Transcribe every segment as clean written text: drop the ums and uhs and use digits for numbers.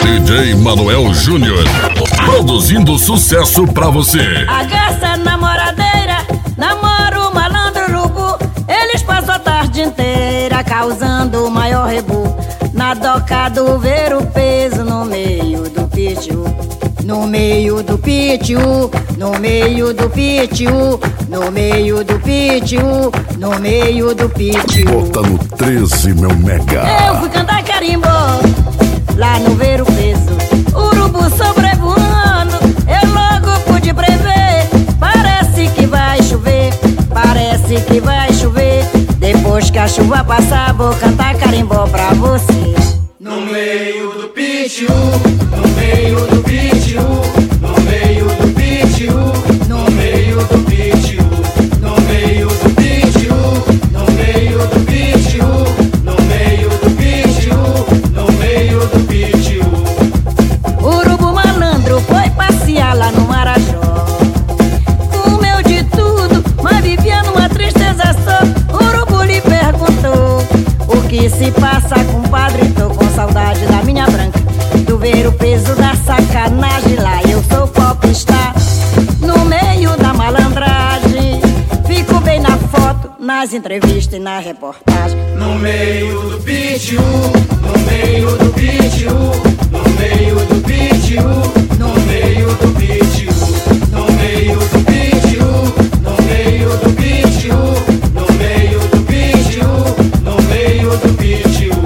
DJ Manuel Júnior, produzindo sucesso pra você. A garça namoradeira namora o malandro urubu. Eles passam a tarde inteira causando o maior rebu. Na doca do ver o peso no meio do pitiu. No meio do pitiu, no meio do pitiu, no meio do pitiu, no meio do pitiu. Bota no 13, meu mega. Eu fui cantar carimbó lá no ver o peso. Urubu sobrevoando, eu logo pude prever. Parece que vai chover, parece que vai chover. Depois que a chuva passar, vou cantar carimbó pra você. No meio do pitiu, no meio do pitiu, no meio do pitiu, no meio do pitiu, no meio do pitiu, no meio do pitiu, no meio do pitiu, no meio do pitiu. Urubu malandro foi passear lá no Marajó. Comeu de tudo, mas vivia numa tristeza só. Urubu lhe perguntou: o que se passa, compadre? Tô com saudade da minha branca. Tu ver o peso da sacanagem, lá eu sou popstar. No meio da malandragem, fico bem na foto, nas entrevistas e na reportagem. No meio do pitiu, no meio do pitiu, no meio do pitiu, no meio do pitiu, no meio do pitiu, no meio do pitiu, no meio do pitiu, no meio do pitiu.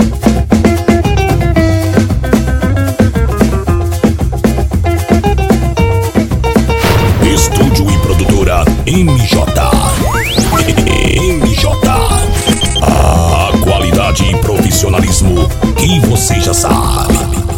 Estúdio e produtora MJ. MJ. A qualidade e profissionalismo que você já sabe.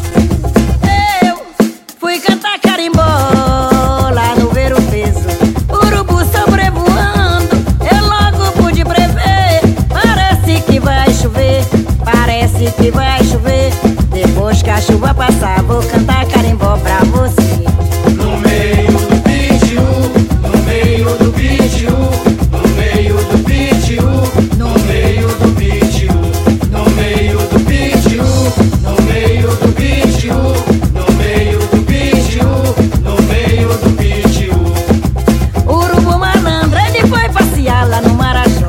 Eu fui cantar carimbó lá no ver o peso. Urubu sobrevoando, eu logo pude prever. Parece que vai chover, parece que vai chover. Depois que a chuva passar, vou cantar carimbó pra você. No meio do pitiu, no meio do pitiu, no meio do pitiu, no meio do pitiu, no meio do pitiu, no meio do pitiu, no meio do pitiu, no meio do pitiu. Urubu malandro, ele foi passear lá no Marajó.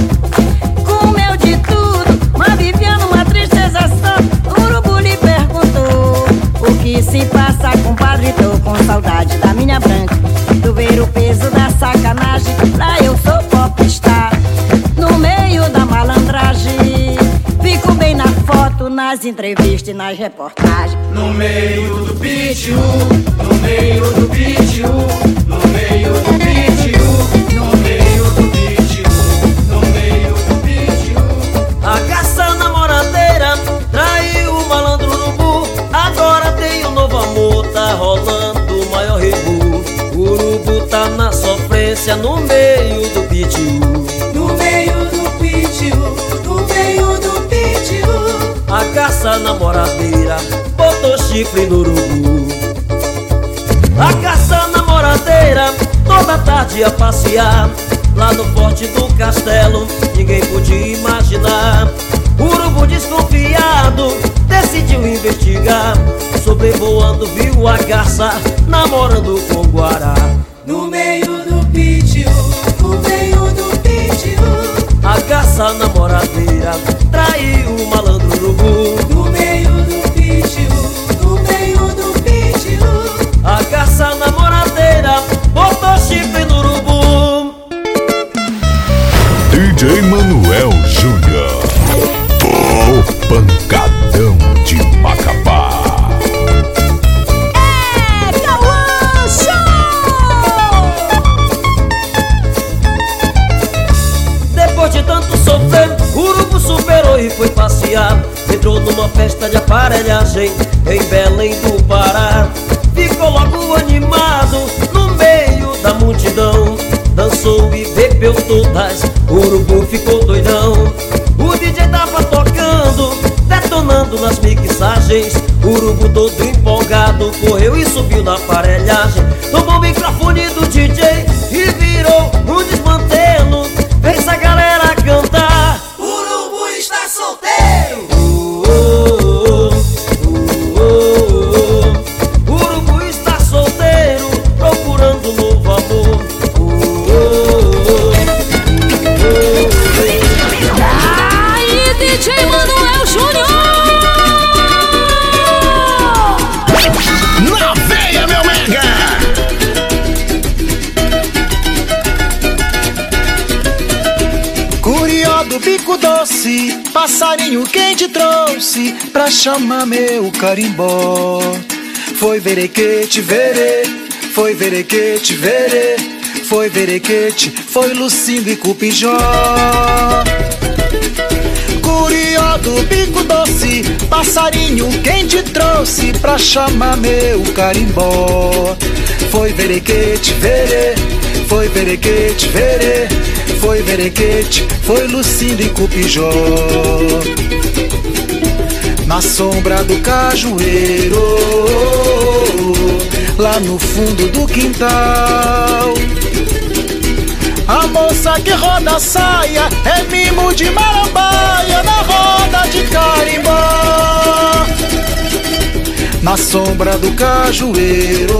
Comeu de tudo, mas vivia numa tristeza só. Urubu lhe perguntou: o que se passa, compadre? Tô com saudade da minha branca. Tu ver o peso da sacanagem, lá eu sou popstar. No meio da malandragem, fico bem na foto, nas entrevistas e nas reportagens. No meio do pitiu, no meio do pitiu, no meio do pitiu, no meio do pitiu, no meio do pitiu. A garça namoradeira traiu o malandro urubu. Agora tem um novo amor, tá rolando o maior rebu. O urubu tá na sofrência no meio do pitiu. No meio do pitiu, no meio do pitiu. A garça namoradeira botou chifre no urubu. A garça namoradeira toda tarde ia passear lá no forte do castelo. Ninguém podia imaginar. O urubu desconfiado decidiu investigar. Sobrevoando viu a garça namorando com o guará. No meio do pitiu, no meio do pitiu. A garça namoradeira traiu o malandro urubu. No meio do pitiu, no meio do pitiu. A garça namoradeira botou chifre no urubu. DJ Manuel Júnior, o pancadão de Macapá. Depois de tanto sofrer, o urubu superou e foi passear. Entrou numa festa de aparelhagem em Belém do Pará. Ficou logo animado no meio da multidão. Dançou e bebeu todas, o urubu ficou doidão. O DJ tava tocando, detonando nas mixagens. O urubu todo empolgado correu e subiu na aparelhagem. Tomou o microfone do DJ e virou um desmantelo. Fez a galera cantar: Urubu está solteiro. Oh, oh, oh, oh, oh. DJ Manuel Júnior. Na veia, meu mega! Curió do bico doce, passarinho quente trouxe pra chamar meu carimbó. Foi verequete, verê, foi verequete, verê, foi verequete, foi Lucindo e Cupijó. Curió do bico doce, passarinho quente trouxe pra chamar meu carimbó. Foi verequete, verê, foi verequete, verê, foi verequete, foi Lucindo e Cupijó. Na sombra do cajueiro, lá no fundo do quintal, a moça que roda a saia é mimo de marambaia na roda de carimbó. Na sombra do cajueiro,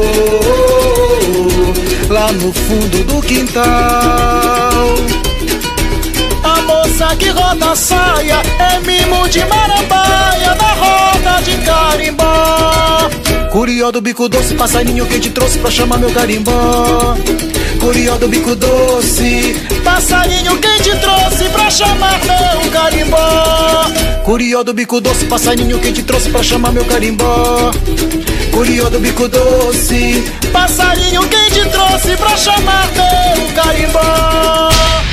lá no fundo do quintal, a moça que roda a saia é mimo de marambaia na roda de carimbó. Curió do bico doce, passarinho que te trouxe pra chamar meu carimbó. Curió do bico doce, passarinho que te trouxe pra chamar meu carimbó. Curió do bico doce, passarinho que te trouxe pra chamar meu carimbó. Curió do bico doce, passarinho que te trouxe pra chamar meu carimbó.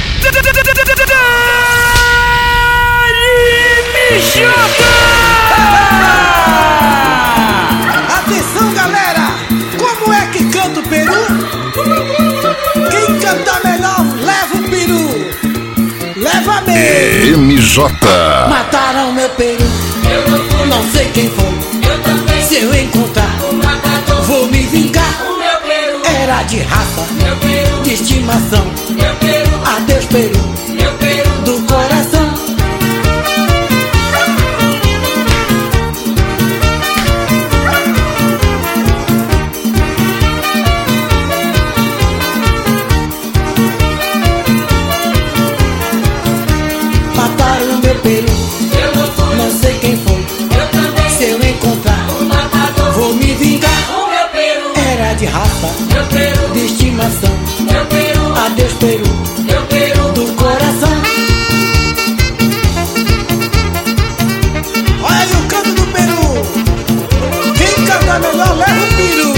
Atenção, galera! Como é que canta o peru? Quem canta melhor leva o peru. Leva mesmo. MJ. Mataram meu peru. Não sei quem foi. Se eu encontrar, vou me vingar. Era de raça, de estimação. Adeus, peru, do coração. Mataram meu peru. Não sei quem foi. Se eu encontrar, vou me vingar. Era de raça, de estimação. Adeus, peru, do coração. Olha aí o canto do peru. Quem canta melhor leva o peru.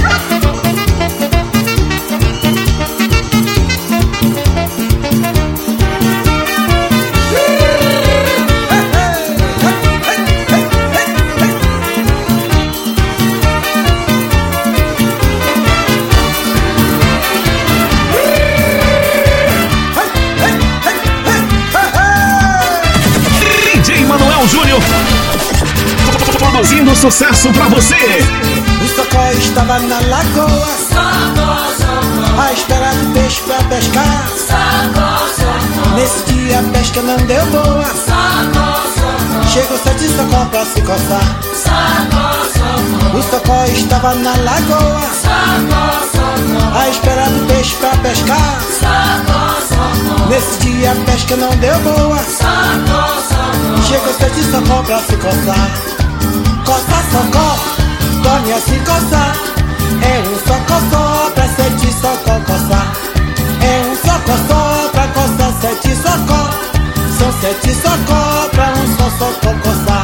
DJ Manuel Júnior. Produzindo sucesso pra você. O Socó estava na lagoa, à espera do peixe pra pescar. Nesse dia a pesca não deu boa. Chegou sete Socó pra se coçar. O Socó estava na lagoa, à espera do peixe pra pescar. Nesse dia a pesca não deu boa. Chegou sete Socó pra se coçar. Coça, Socó, dorme a se coçar. É um socó pra sete Socó coçar. É um socó pra coçar sete Socó. São sete Socó pra um só Socó coçar.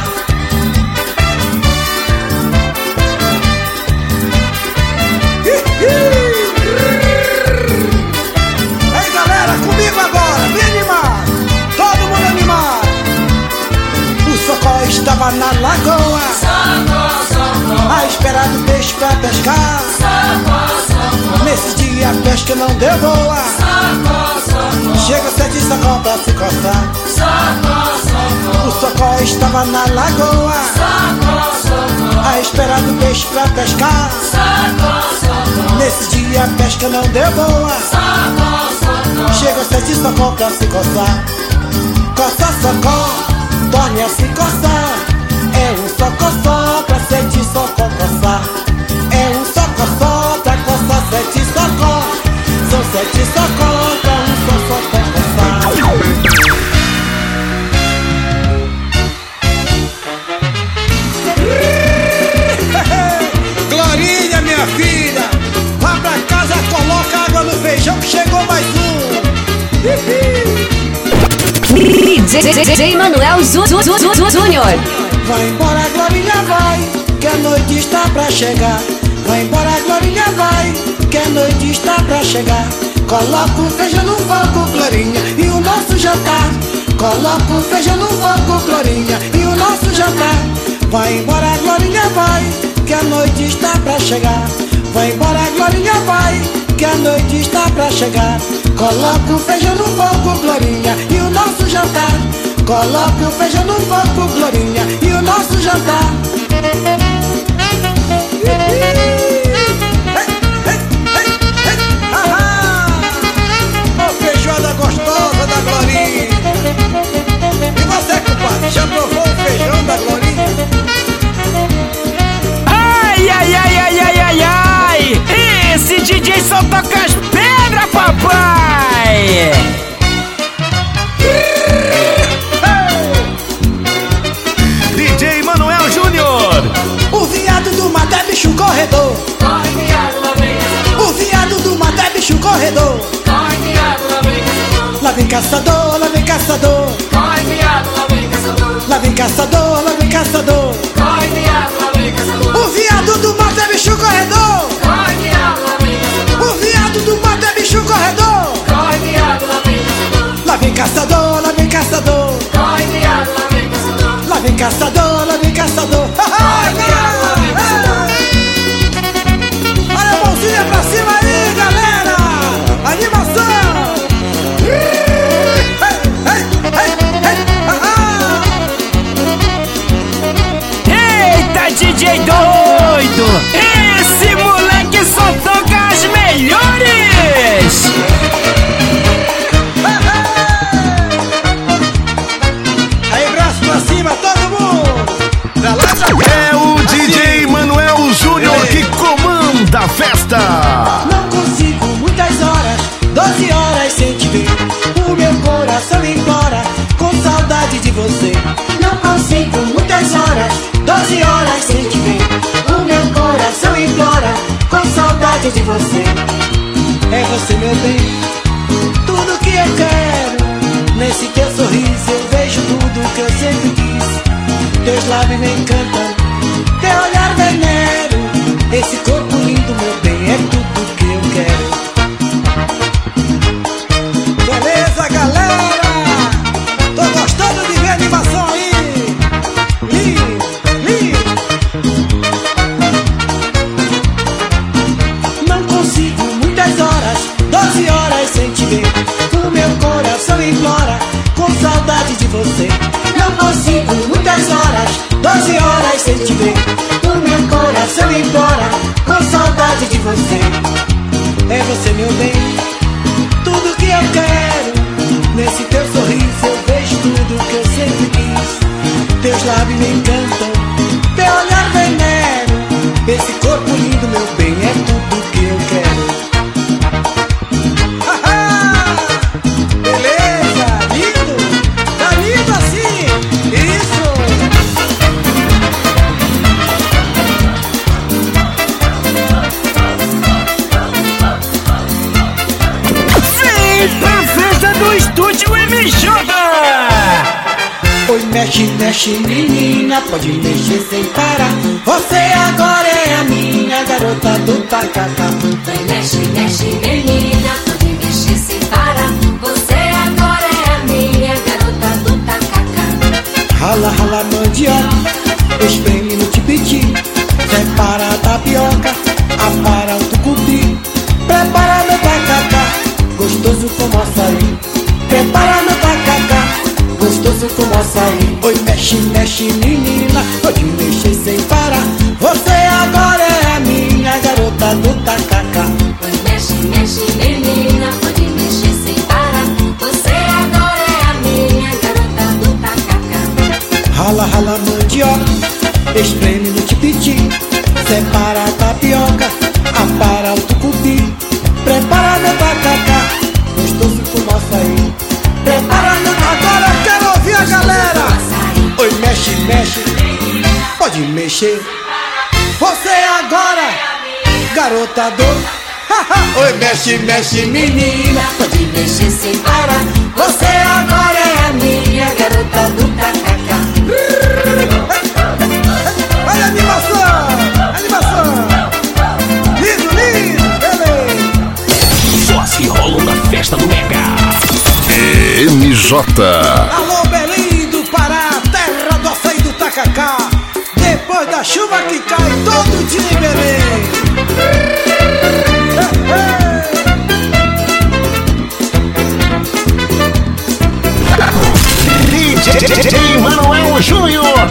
Ei, galera, comigo agora, vem animar. Todo mundo animar. O Socó estava na lagoa, à espera do peixe pra pescar. Nesse dia a pesca não deu boa. Chega sete Socó pra se coçar. O Socó estava na lagoa, à espera do peixe pra pescar. Nesse dia a pesca não deu boa. Chega sete Socó pra se coçar. Coça, Socó, torne a se coçar. É um socó pra sete Socó coçar. É um socó pra coçar sete Socó. São sete Socó pra um só Socó coçar. DJ Manuel Júnior. Vai embora, Glorinha, vai, que a noite está pra chegar. Vai embora, Glorinha, vai, que a noite está pra chegar. Coloca o feijão no fogo, Glorinha, e o nosso jantar. Coloca o feijão no fogo, Glorinha, e o nosso jantar. Vai embora, Glorinha, vai, que a noite está pra chegar. Vai embora, Glorinha, vai, que a noite está pra chegar. Coloca o feijão no fogo, Glorinha, e o nosso jantar. Coloca o feijão no fogo, Glorinha, e o nosso jantar. Ô feijoada gostosa da Glorinha. E você, compadre, já provou o feijão da Glorinha? Ai, ai, ai, ai, ai, ai, ai! Esse DJ só toca as pedras, papai! DJ Manuel Júnior! O viado do mato é bicho corredor. Corre, viado, lá vem caçador. O viado do mato é bicho corredor. Corre, viado, lá vem caçador. Lá vem caçador, lá vem caçador. Corre, viado, lá vem caçador. Lá vem caçador, lá vem caçador. Corre, viado, lá vem caçador. O viado do mato é bicho corredor. Corre, viado, lá vem caçador. O viado do mato é bicho corredor. Corre, viado, lá vem caçador. Lá vem caçador, lá vem caçador. Corre, viado, lá vem caçador. Lá vem caçador, lá vem caçador. Corre, viado, lá vem caçador. Olha a mãozinha pra cima aí, galera. Animação. Eita, DJ doido! Esse moleque só toca as melhores! Aí, braço pra cima, todo mundo. Pra lá, pra cá. É o DJ Manuel Júnior que comanda a festa. Não consigo muitas horas, 12 horas sem te ver. O meu coração implora, com saudade de você. Não consigo muitas horas, 12 horas sem te ver. O meu coração implora, com saudade de você. É você, meu bem, tudo que eu quero. Nesse teu sorriso eu vejo tudo que eu sempre quis. Teus lábios me encantam, teu olhar venero. Esse corpo lindo, meu bem, é tudo que eu quero. Beleza, galera? Tô gostando de ver a animação aí. Não consigo muitas horas, 12 horas sem te ver. O meu coração implora, com saudade de você. Não consigo muitas horas, 12 horas sem te ver. O meu coração implora, com saudade de você. É você, meu bem, tudo que eu quero. Nesse teu sorriso eu vejo tudo que eu sempre quis. Teus lábios me encantam, teu olhar venero. Esse corpo lindo, meu bem, é tudo que eu quero. Beleza, lindo, tá lindo assim, isso. Vem pra festa do Estúdio MJ! Oi, mexe, mexe, menina, pode mexer sem parar. Você agora é a minha garota do tacacá. Vai, mexe, mexe, menina, pode mexer sem parar. Você agora é a minha garota do tacacá. Rala, rala, mandioca, espreme no tipiti. Separa a tapioca, apara o tucupi. Prepara meu tacacá, gostoso como açaí. Prepara meu tacacá, gostoso como açaí. Oi, mexe, mexe, menina, pode mexer sem parar. Você agora é a minha garota do tacacá. Vai, mexe, mexe, menina, pode mexer sem parar. Você agora é a minha garota do tacacá. Rala, rala, mandioca, espreme no tipiti. Separa a tapioca, apara o tucupi. Prepara meu tacacá, gostoso como açaí. Prepara meu tacacá. Agora eu quero ouvir a galera. Oi, mexe, mexe, pode mexer. Você agora, garota do. Oi, mexe, mexe, menina, Pode mexer sem parar. Você agora é a minha garota do tacacá. Olha a animação! Lindo, beleza! Só se rolam na festa do Mega. MJ. Alô, Belém do Pará, terra do açaí do tacacá. Depois da chuva que cai todo dia em Belém. DJ Manuel Júnior.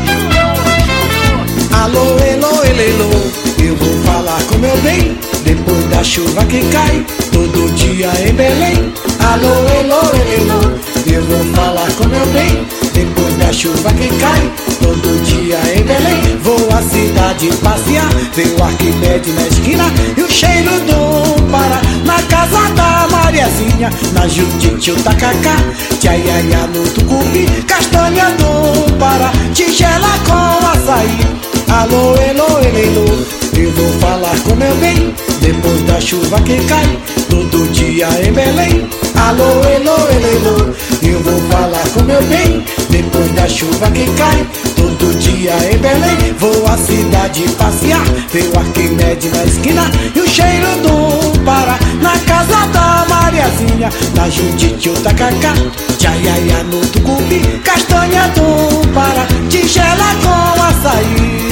Alô, elô, elô, eu vou falar com meu bem. Depois da chuva que cai todo dia em Belém. Alô, elô, elô, eu vou falar com meu bem. Depois da chuva que cai todo dia em Belém. Vou à cidade passear, ver o Arquimedes na esquina e o cheiro do Pará. Na casa da Mariazinha, na Judite o tacacá, tchaiaia no tucupi, castanha do Pará, tigela com açaí. Alô, elô, elô, eu vou falar com meu bem. Depois da chuva que cai todo dia em Belém. Alô, elô, elô, eu vou falar com meu bem. Depois da chuva que cai todo dia em Belém. Vou à cidade passear, ver o Arquimedes na esquina e o cheiro do Pará. Na casa da Mariazinha, na Judite o tacacá, tchaiaia no tucupi, castanha do Pará, tigela com açaí.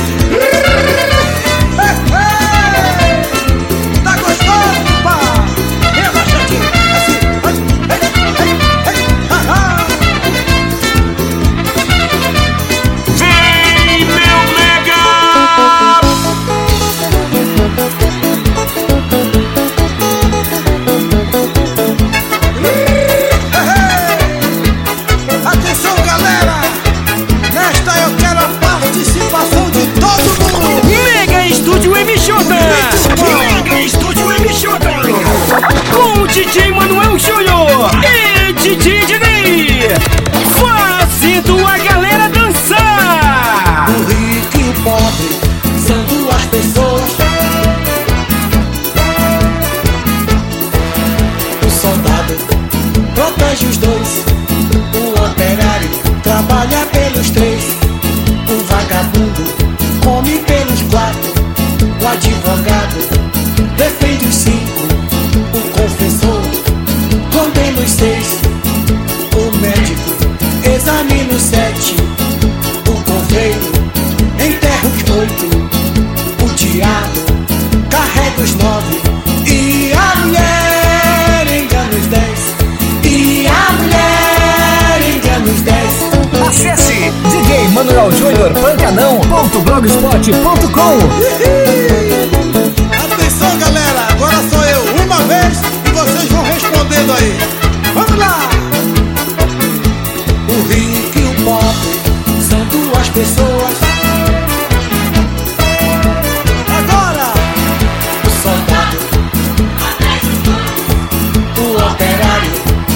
Tá gostoso, pá? Relaxa aqui, assim, Vem, meu Mega! Atenção, galera! Nesta eu quero a participação de todo mundo! Mega Estúdio MJ! Mega Estúdio MJ! Com o DJ Manuel Júnior e DJ Dinei! Fazendo a galera dançar! O rico e o pobre são duas pessoas. O soldado protege os dois. O operário trabalha pelos três. O vagabundo come pelos quatro. O advogado defende os cinco. O confessor condena os seis. O médico examina os sete. O confeiro enterra os oito. O diabo carrega os nove. E a mulher engana os 10. E a mulher engana os 10. Acesse djmanueljuniorpancanão.blogspot.com. Atenção, galera, agora sou eu uma vez e vocês vão respondendo aí. Vamos lá! O rico e o pobre são duas pessoas. Agora! O soldado, o operário,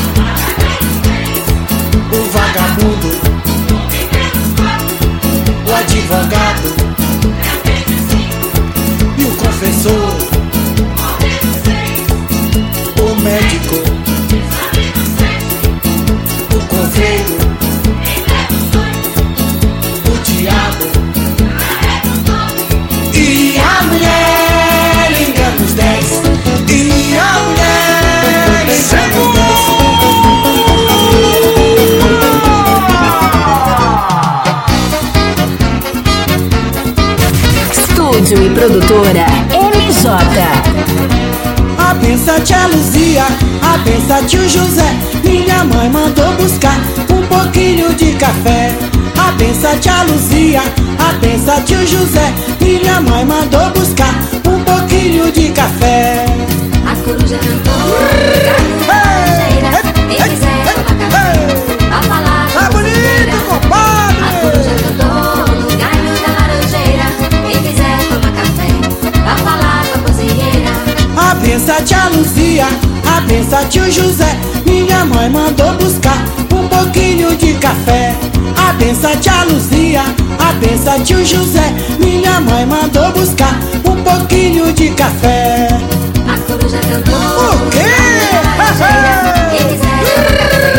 o vagabundo, o advogado e o confessor, o médico, o confeiro, o diabo e a mulher engana os 10. E a mulher engana os 10. Estúdio e produtora MJ. A benção tia Luzia, a benção tio José. Minha mãe mandou buscar um pouquinho de café. A benção tia Luzia, a benção tio José. Minha mãe mandou buscar um pouquinho de café. A coruja cantou, galho da laranjeira. Quem quiser tomar café, vá falar com a cozinheira. A coruja cantou no galho da laranjeira. Quem quiser tomar café, vá falar com a cozinheira. A benção tia Luzia, a benção tio José. Minha mãe mandou buscar um pouquinho de café. A benção tia Luzia, a benção tio José. Minha mãe mandou buscar um pouquinho de café. A coruja cantou O quê? no galho da laranjeira. Quem quiser tomar café,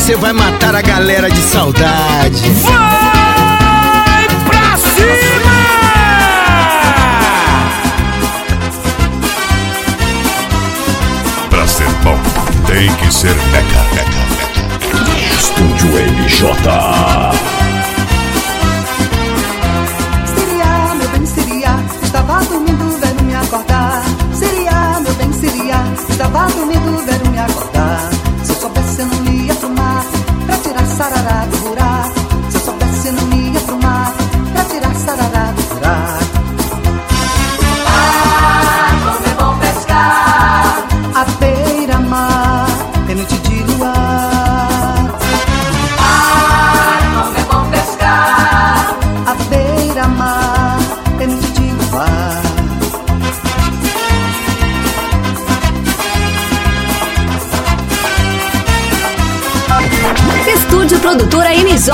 você vai matar a galera de saudade. Vai pra cima! Pra ser bom, tem que ser Meca. Estúdio MJ. Seria, meu bem, seria. Estava dormindo, veio me acordar. Seria, meu bem, seria. Estava dormindo, veio me acordar. Se eu soubesse, eu não ia pro mar pra tirar sarará do buraco. Se eu soubesse, eu não ia pro mar pra tirar sarará do buraco. Ah, como é bom pescar. A beira-mar é noite de luar. Ah, como é bom pescar. A beira-mar é noite de luar. Estúdio Produtora MJ.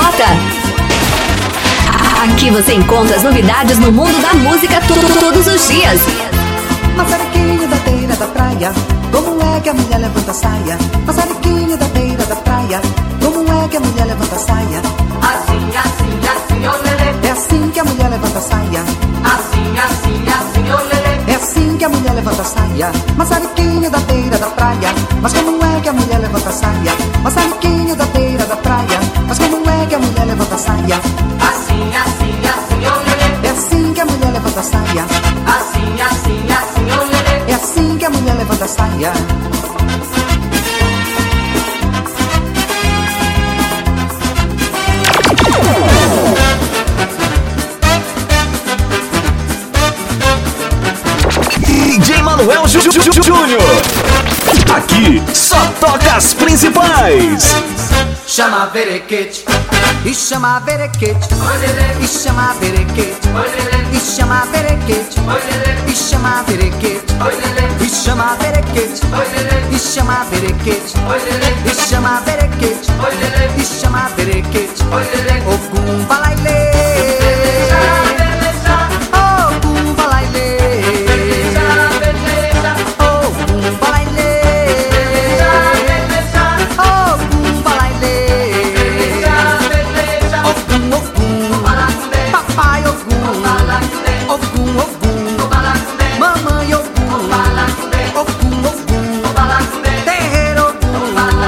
Aqui você encontra as novidades no mundo da música todos os dias. Maçariquinho da beira da praia, como é que a mulher levanta a saia? Maçariquinho da beira da praia, como é que a mulher levanta a saia? Assim, assim, assim, olelê. É assim que a mulher levanta a saia. Assim, assim, assim, olelê. É assim que a mulher levanta a saia. Maçariquinho da beira da praia, mas como é que a mulher levanta a saia? Maçariquinho da beira da praia, mas como é que a mulher levanta a saia? Assim, assim, assim, olelê. É assim que a mulher levanta a saia. Assim, assim, assim, olelê. É assim que a mulher levanta a saia. DJ Manuel Júnior. Aqui só toca as principais. Chama verequete. E chama verequete. Olelê. E chama verequete. Olelê. E chama verequete. Olelê. E chama verequete. Olelê. E chama verequete. Olelê. E chama verequete. Olelê. E chama verequete. Olelê. E chama verequete. Olelê. Ogum balailê. Ogum balailê. Ogum balailê. Ogum balailê. Ogum, ogum. Papai ogum. Ogum, ogum. Mamãe ogum. Ogum, ogum. Terreiro ogum.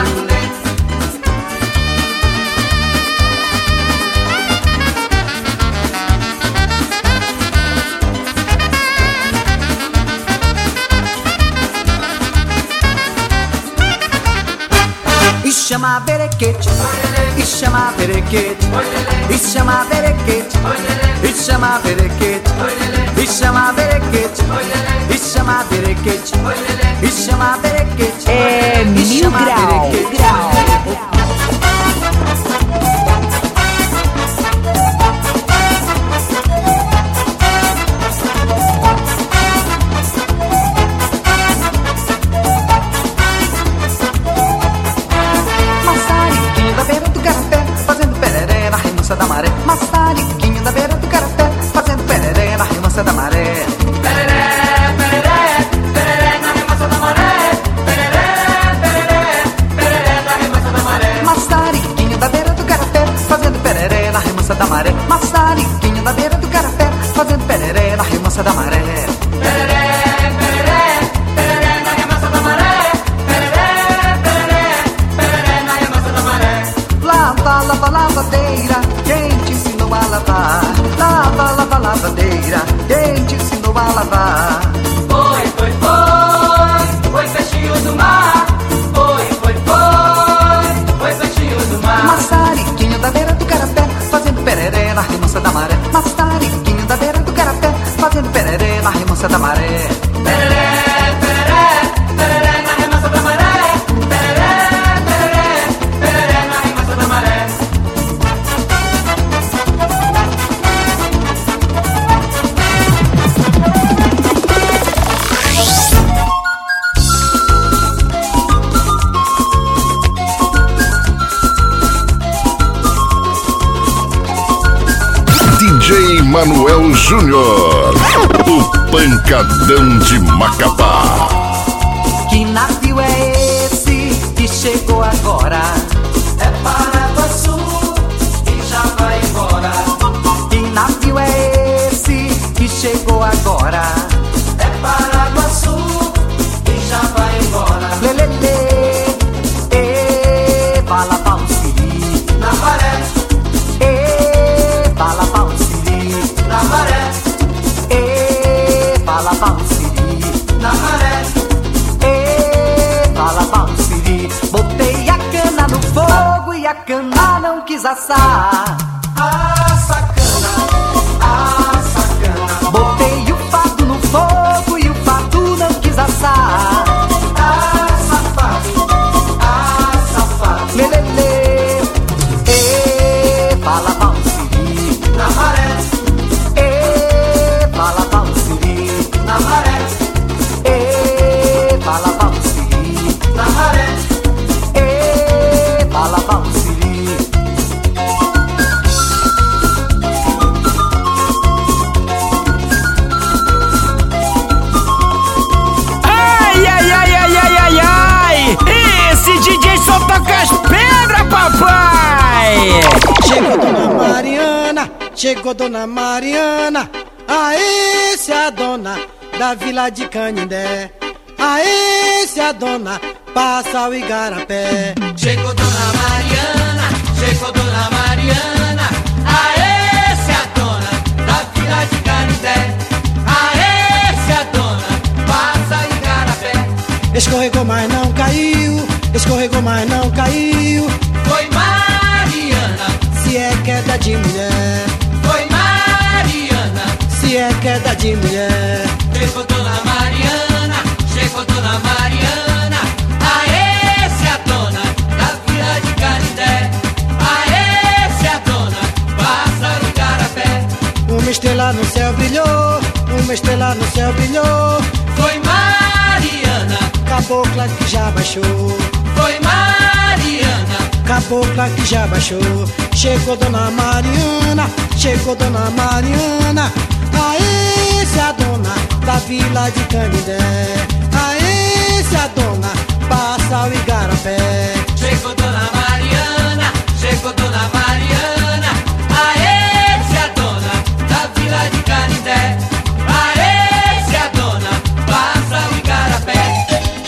E chama berequete. E chama berequete. E chama berequete. E chama berequete. E chama berequete. E chama berequete. E chama berequete. É mil grau. Maçariquinho da beira do garapé, fazendo pereré na remansa da maré. Maçariquinho da beira do garapé, fazendo pereré na remansa da maré. Pereré, pereré, pereré na remansa da maré. Pereré, pereré, pereré na remansa da maré. Maçariquinho da beira do garapé, fazendo pereré na remansa da maré. Maçariquinho da beira do garapé, fazendo pereré na remansa da maré. Pereré, pereré, pereré na remansa da maré. Pereré, pereré, pereré na remansa da maré. Lava, lava, lavadeira, quem te ensinou a lavar? Lava, lava, lavadeira, quem te ensinou a lavar? Foi, foi, foi, foi peixinho do mar. Foi, foi, foi, foi peixinho do mar. Maçariquinho da beira do garapé, fazendo pereré na remansa da maré. Maçariquinho da beira do garapé, fazendo pereré na remansa da maré. Pereré, pereré, pereré na remansa da maré. Pereré, pereré, pereré na remansa da maré. DJ Manuel Júnior, o pancadão de Macapá. Que navio é esse que chegou agora? É Paraguaçu e já vai embora. Que navio é esse que chegou agora? É Paraguaçu e já vai embora. Lelele, bala pau siri. Na maré, Bala pau siri. na maré, Bala pau siri. na maré. Bala pau siri. Botei a cana no fogo e a cana não quis assar. Ah, sacana, ah, sacana. Botei o fado no fogo e o fado não quis assar. Ah, safado, ah, safado. Lelele, bala pau siri. Na maré, Bala pau siri. na maré, Bala pau siri. na maré. Bala pau siri. Ai, ai, ai, ai, ai, ai, ai! Esse DJ só toca as pedras, papai! Chegou Dona Mariana, chegou Dona Mariana. Aê, se a dona da Vila de Canindé. Aê, se a dona passa o igarapé. Chegou Dona Mariana, chegou Dona Mariana. Aê, se a dona da Vila de Canindé. Aê, se a dona passa em Igarapé. Escorregou, mas não caiu. Escorregou, mas não caiu. Foi Mariana, Se é queda de mulher, foi Mariana. se é queda de mulher. Chegou Dona Mariana, chegou Dona Mariana. Aê, se a dona da Vila de Canindé. Aê, se a dona passa em Igarapé. Uma estrela no céu brilhou, uma estrela no céu brilhou. Foi Mariana, Cabocla que já baixou, foi Mariana. cabocla que já baixou. Chegou Dona Mariana, chegou Dona Mariana. Aê, se a dona da Vila de Canindé. Aê, se a dona passa o igarapé. Chegou Dona Mariana, chegou Dona Mariana. Aê, se a dona da Vila de Canindé. Aê, se a dona passa o Igarapé.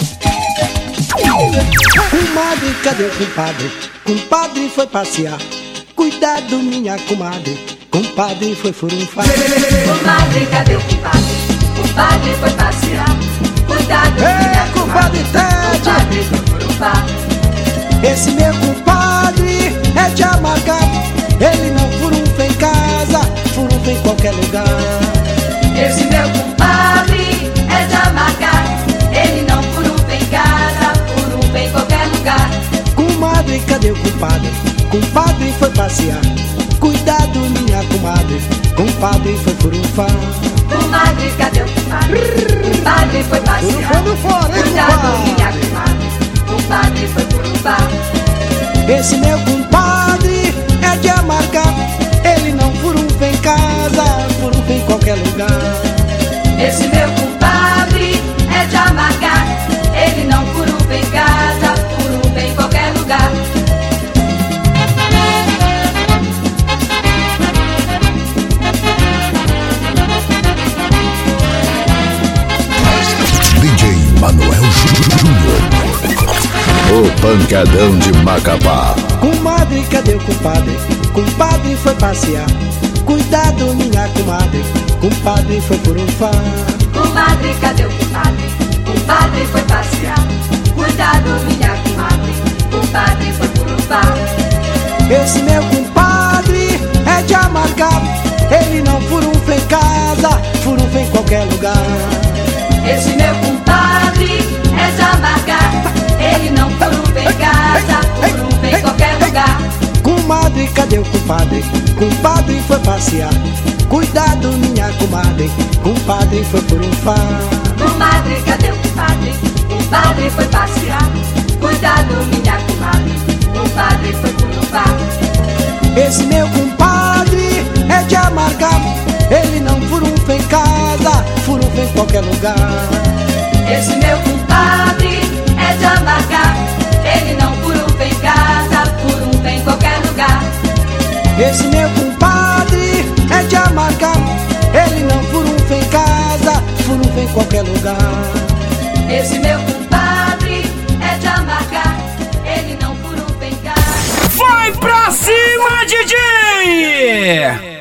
Comadre, cadê o compadre? Compadre foi passear. Cuidado, minha comadre. Compadre foi furunfar. Comadre, cadê o compadre? Compadre foi passear. Cuidado, minha compadre Ted. Compadre foi furunfar. Esse meu compadre é de amargar. Ele não furunfa em casa, furunfa em qualquer lugar. Esse meu compadre é de amargar. Ele não furunfa em casa, furunfa em qualquer lugar. Comadre, cadê o compadre? Compadre foi passear. Cuidado, minha comadre. Compadre foi furunfar. Comadre, cadê o compadre? Compadre foi passear. Furunfando fora, hein, Cuidado, compadre? minha comadre. Compadre foi furunfar. Esse meu compadre é de amargar. Ele não furunfa em casa, furunfa em qualquer lugar. Esse meu compadre é de amargar. Ele não furunfa em casa, furunfa em qualquer lugar. DJ Manuel Júnior. O pancadão de Macapá. Comadre, cadê o compadre? Compadre foi passear. Cuidado, minha comadre. Compadre foi furunfar. Comadre, cadê o compadre? Compadre foi passear. Cuidado, minha comadre. Compadre foi furunfar. Esse meu compadre é de amargar. Ele não furunfa em casa, furunfa em qualquer lugar. Esse meu compadre é de amargar. Ele não furunfa em casa, furunfa em qualquer lugar. Comadre, cadê o compadre? Compadre foi passear. Cuidado, minha comadre. Compadre foi furunfar. Comadre, cadê o compadre? Compadre foi passear. Cuidado, minha comadre. Compadre foi furunfar. Esse meu compadre é de amargar. Ele não furunfa em casa, furunfa em qualquer lugar. Esse meu compadre é de amargar. Ele não furunfa em casa, furunfa em Esse meu compadre é de amargar. Ele não furunfa em casa, furunfa em qualquer lugar. Esse meu compadre é de amargar. Ele não furunfa em casa. Vai pra cima, DJ!